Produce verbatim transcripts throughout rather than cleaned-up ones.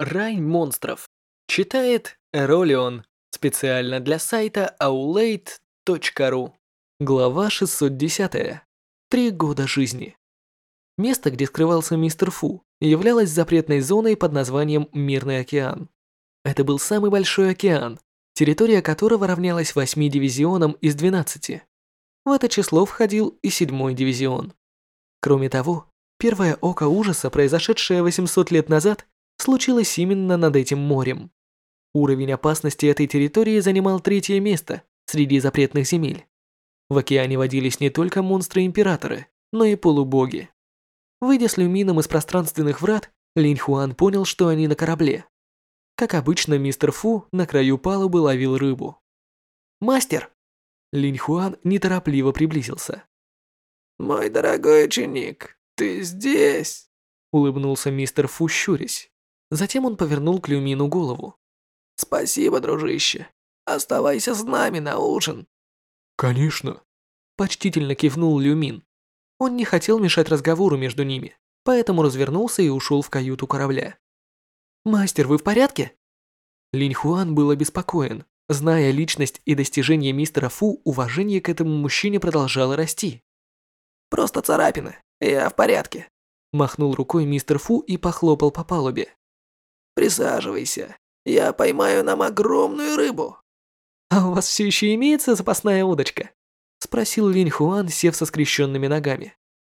Рай монстров. Читает Эролион. Специально для сайта аулейт точка ру. Глава шестьсот десять. Три года жизни. Место, где скрывался мистер Фу, являлось запретной зоной под названием Мирный океан. Это был самый большой океан, территория которого равнялась восьми дивизионам из двенадцати. В это число входил и седьмой дивизион. Кроме того, первое око ужаса, произошедшее восемьсот лет назад, случилось именно над этим морем. Уровень опасности этой территории занимал третье место среди запретных земель. В океане водились не только монстры-императоры, но и полубоги. Выйдя с люмином из пространственных врат, Линь Хуан понял, что они на корабле. Как обычно, мистер Фу на краю палубы ловил рыбу. «Мастер!» Линь Хуан неторопливо приблизился. «Мой дорогой ученик, ты здесь?» Улыбнулся мистер Фу, щурясь. Затем он повернул к люмину голову. «Спасибо, дружище. Оставайся с нами на ужин». «Конечно!» Почтительно кивнул люмин. Он не хотел мешать разговору между ними, поэтому развернулся и ушел в каюту корабля. «Мастер, вы в порядке?» Линь Хуан был обеспокоен. Зная личность и достижения мистера Фу, уважение к этому мужчине продолжало расти. «Просто царапина. Я в порядке», – махнул рукой мистер Фу и похлопал по палубе. «Присаживайся. Я поймаю нам огромную рыбу». «А у вас все еще имеется запасная удочка?» – спросил Линь Хуан, сев со скрещенными ногами.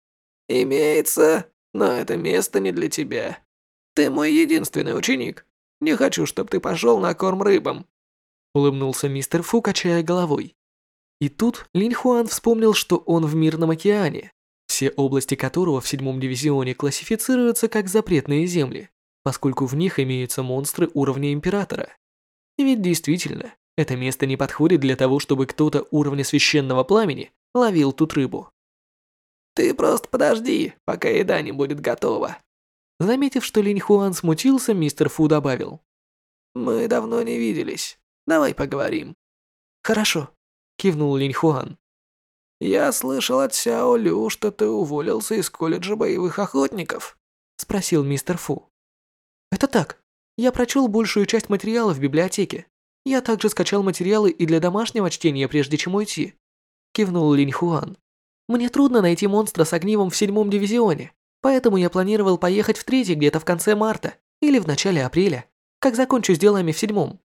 «Имеется, но это место не для тебя. Ты мой единственный ученик. Не хочу, чтобы ты пошел на корм рыбам», – улыбнулся мистер Фу, качая головой. И тут Линь Хуан вспомнил, что он в Мирном океане, все области которого в седьмом дивизионе классифицируются как запретные земли, поскольку в них имеются монстры уровня Императора. И ведь действительно, это место не подходит для того, чтобы кто-то уровня Священного Пламени ловил тут рыбу. «Ты просто подожди, пока еда не будет готова». Заметив, что Линь Хуан смутился, мистер Фу добавил. «Мы давно не виделись. Давай поговорим». «Хорошо», – кивнул Линь Хуан. «Я слышал от Сяо Лю, что ты уволился из колледжа боевых охотников», – спросил мистер Фу. «Это так. Я прочел большую часть материала в библиотеке. Я также скачал материалы и для домашнего чтения, прежде чем уйти», – кивнул Линь Хуан. «Мне трудно найти монстра с огнивом в седьмом дивизионе, поэтому я планировал поехать в третий где-то в конце марта или в начале апреля, как закончу с делами в седьмом».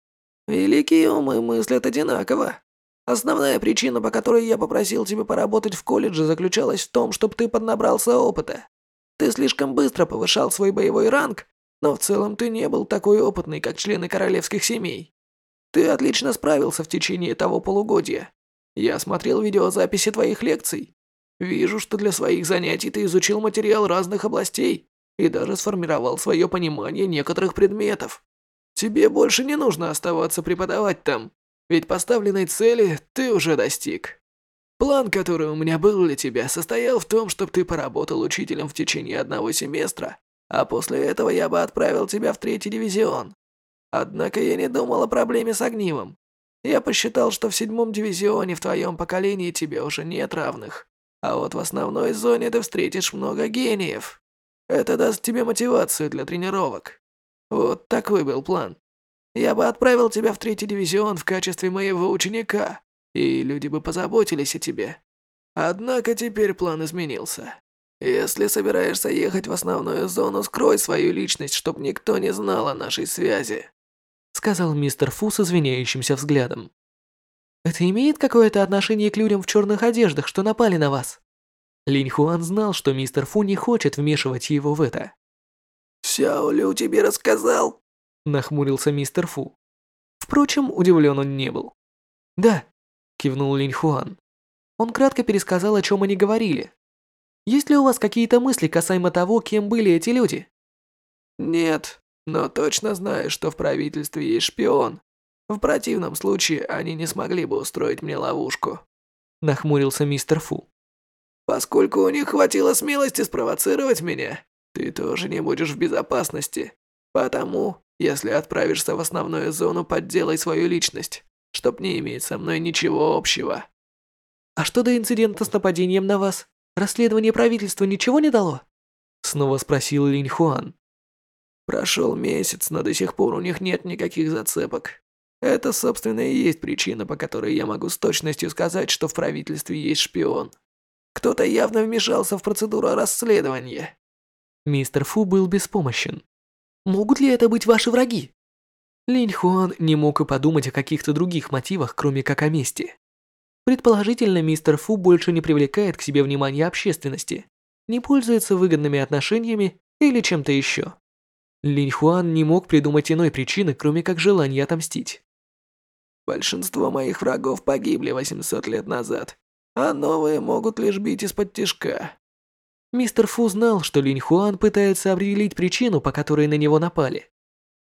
«Великие умы мыслят одинаково. Основная причина, по которой я попросил тебя поработать в колледже, заключалась в том, чтобы ты поднабрался опыта. Ты слишком быстро повышал свой боевой ранг, но в целом ты не был такой опытный, как члены королевских семей. Ты отлично справился в течение того полугодия. Я смотрел видеозаписи твоих лекций. Вижу, что для своих занятий ты изучил материал разных областей и даже сформировал свое понимание некоторых предметов. Тебе больше не нужно оставаться преподавать там, ведь поставленной цели ты уже достиг. План, который у меня был для тебя, состоял в том, чтобы ты поработал учителем в течение одного семестра, а после этого я бы отправил тебя в третий дивизион. Однако я не думал о проблеме с огнивом. Я посчитал, что в седьмом дивизионе в твоем поколении тебе уже нет равных, а вот в основной зоне ты встретишь много гениев. Это даст тебе мотивацию для тренировок. Вот такой был план. Я бы отправил тебя в третий дивизион в качестве моего ученика, и люди бы позаботились о тебе. Однако теперь план изменился. Если собираешься ехать в основную зону, скрой свою личность, чтобы никто не знал о нашей связи», — сказал мистер Фу с извиняющимся взглядом. «Это имеет какое-то отношение к людям в черных одеждах, что напали на вас?» Линь Хуан знал, что мистер Фу не хочет вмешивать его в это. «Сяо Лю тебе рассказал?» – нахмурился мистер Фу. Впрочем, удивлен он не был. «Да», – кивнул Линь Хуан. Он кратко пересказал, о чем они говорили. «Есть ли у вас какие-то мысли касаемо того, кем были эти люди?» «Нет, но точно знаю, что в правительстве есть шпион. В противном случае они не смогли бы устроить мне ловушку», – нахмурился мистер Фу. «Поскольку у них хватило смелости спровоцировать меня, ты тоже не будешь в безопасности. Потому, если отправишься в основную зону, подделай свою личность, чтоб не иметь со мной ничего общего». «А что до инцидента с нападением на вас? Расследование правительства ничего не дало?» Снова спросил Линь Хуан. Прошел месяц, но до сих пор у них нет никаких зацепок. Это, собственно, и есть причина, по которой я могу с точностью сказать, что в правительстве есть шпион. Кто-то явно вмешался в процедуру расследования. Мистер Фу был беспомощен. Могут ли это быть ваши враги? Линь Хуан не мог и подумать о каких-то других мотивах, кроме как о мести. Предположительно, мистер Фу больше не привлекает к себе внимания общественности, не пользуется выгодными отношениями или чем-то еще. Линь Хуан не мог придумать иной причины, кроме как желания отомстить. Большинство моих врагов погибли восемьсот лет назад, а новые могут лишь бить из-под тишка. Мистер Фу знал, что Линь Хуан пытается определить причину, по которой на него напали.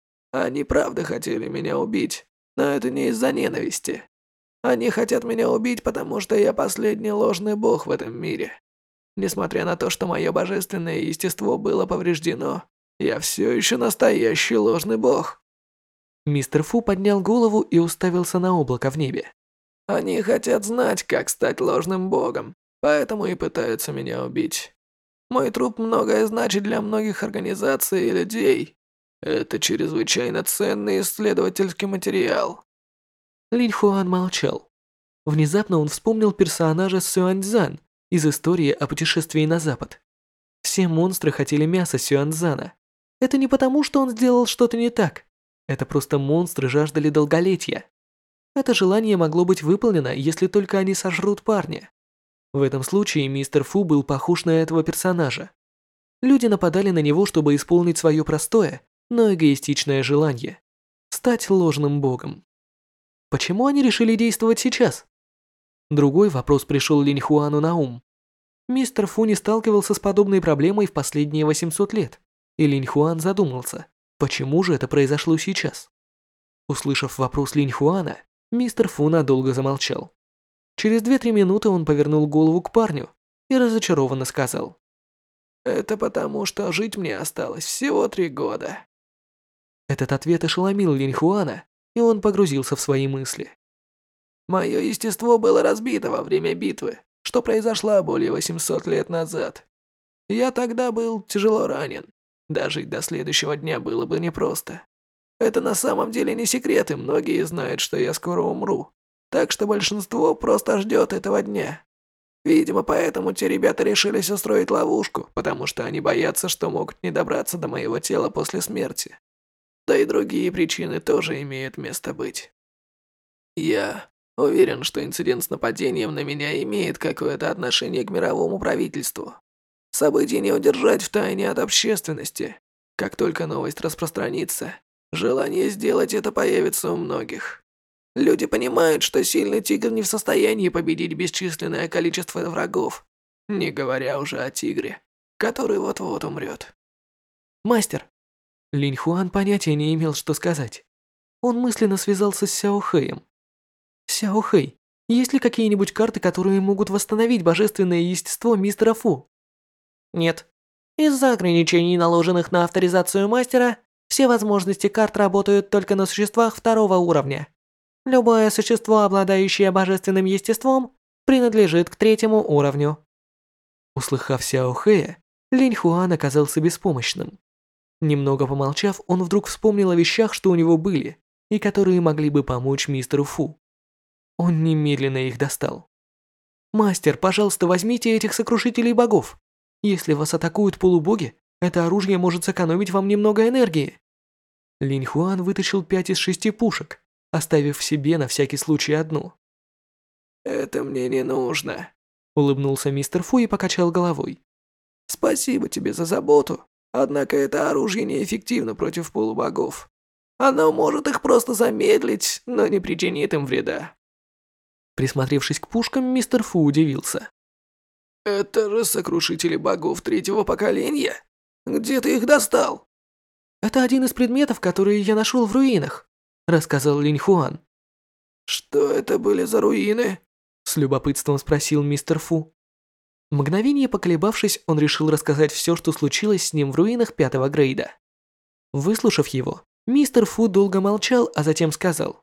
Они правда хотели меня убить, но это не из-за ненависти. Они хотят меня убить, потому что я последний ложный бог в этом мире. Несмотря на то, что мое божественное естество было повреждено, я все еще настоящий ложный бог. Мистер Фу поднял голову и уставился на облако в небе. Они хотят знать, как стать ложным богом, поэтому и пытаются меня убить. Мой труп многое значит для многих организаций и людей. Это чрезвычайно ценный исследовательский материал. Линь Хуан молчал. Внезапно он вспомнил персонажа Сюаньцзан из истории о путешествии на запад. Все монстры хотели мяса Сюаньцзана. Это не потому, что он сделал что-то не так. Это просто монстры жаждали долголетия. Это желание могло быть выполнено, если только они сожрут парня. В этом случае мистер Фу был похож на этого персонажа. Люди нападали на него, чтобы исполнить свое простое, но эгоистичное желание – стать ложным богом. Почему они решили действовать сейчас? Другой вопрос пришел Линь Хуану на ум. Мистер Фу не сталкивался с подобной проблемой в последние восемьсот лет, и Линь Хуан задумался, почему же это произошло сейчас. Услышав вопрос Линь Хуана, мистер Фу надолго замолчал. Через две-три минуты он повернул голову к парню и разочарованно сказал: «Это потому, что жить мне осталось всего три года». Этот ответ ошеломил Линь Хуана, и он погрузился в свои мысли. «Мое естество было разбито во время битвы, что произошла более восемьсот лет назад. Я тогда был тяжело ранен. Дожить до следующего дня было бы непросто. Это на самом деле не секрет, и многие знают, что я скоро умру. Так что большинство просто ждет этого дня. Видимо, поэтому те ребята решились устроить ловушку, потому что они боятся, что могут не добраться до моего тела после смерти. Да и другие причины тоже имеют место быть. Я уверен, что инцидент с нападением на меня имеет какое-то отношение к мировому правительству. События не удержать в тайне от общественности. Как только новость распространится, желание сделать это появится у многих. Люди понимают, что сильный тигр не в состоянии победить бесчисленное количество врагов, не говоря уже о тигре, который вот-вот умрет. «Мастер!» Линь Хуан понятия не имел, что сказать. Он мысленно связался с Сяо Хэем. «Сяо Хэй, есть ли какие-нибудь карты, которые могут восстановить божественное естество мистера Фу?» Нет. Из-за ограничений, наложенных на авторизацию мастера, все возможности карт работают только на существах второго уровня. Любое существо, обладающее божественным естеством, принадлежит к третьему уровню. Услыхав Сяо Хэя, Линь Хуан оказался беспомощным. Немного помолчав, он вдруг вспомнил о вещах, что у него были, и которые могли бы помочь мистеру Фу. Он немедленно их достал. «Мастер, пожалуйста, возьмите этих сокрушителей богов. Если вас атакуют полубоги, это оружие может сэкономить вам немного энергии». Линь Хуан вытащил пять из шести пушек, оставив себе на всякий случай одну. «Это мне не нужно», — улыбнулся мистер Фу и покачал головой. «Спасибо тебе за заботу, однако это оружие неэффективно против полубогов. Оно может их просто замедлить, но не причинит им вреда». Присмотревшись к пушкам, мистер Фу удивился. «Это же сокрушители богов третьего поколения? Где ты их достал?» «Это один из предметов, которые я нашел в руинах», — рассказал Линь Хуан. «Что это были за руины?» — с любопытством спросил мистер Фу. Мгновение поколебавшись, он решил рассказать все, что случилось с ним в руинах пятого грейда. Выслушав его, мистер Фу долго молчал, а затем сказал: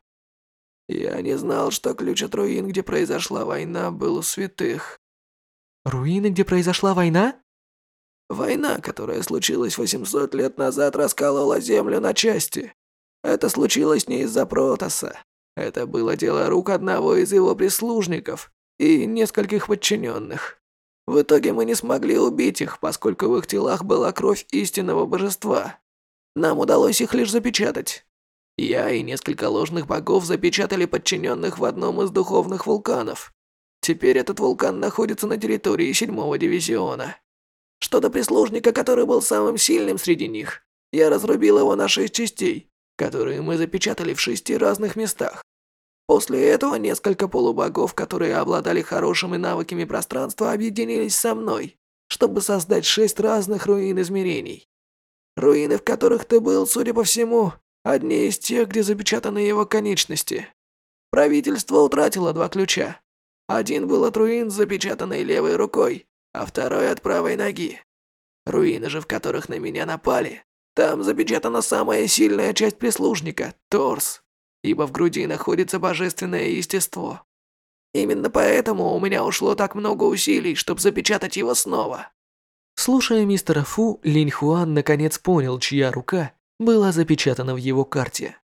«Я не знал, что ключ от руин, где произошла война, был у святых». «Руины, где произошла война?» Война, которая случилась восемьсот лет назад, расколола Землю на части. Это случилось не из-за Протоса. Это было дело рук одного из его прислужников и нескольких подчиненных. В итоге мы не смогли убить их, поскольку в их телах была кровь истинного божества. Нам удалось их лишь запечатать. Я и несколько ложных богов запечатали подчиненных в одном из духовных вулканов. Теперь этот вулкан находится на территории седьмого дивизиона. Что до прислужника, который был самым сильным среди них, я разрубил его на шесть частей, которые мы запечатали в шести разных местах. После этого несколько полубогов, которые обладали хорошими навыками пространства, объединились со мной, чтобы создать шесть разных руин измерений. Руины, в которых ты был, судя по всему, одни из тех, где запечатаны его конечности. Правительство утратило два ключа. Один был от руин с запечатанной левой рукой, а второй от правой ноги. Руины же, в которых на меня напали, там запечатана самая сильная часть прислужника – торс, ибо в груди находится божественное естество. Именно поэтому у меня ушло так много усилий, чтобы запечатать его снова. Слушая мистера Фу, Линь Хуан наконец понял, чья рука была запечатана в его карте.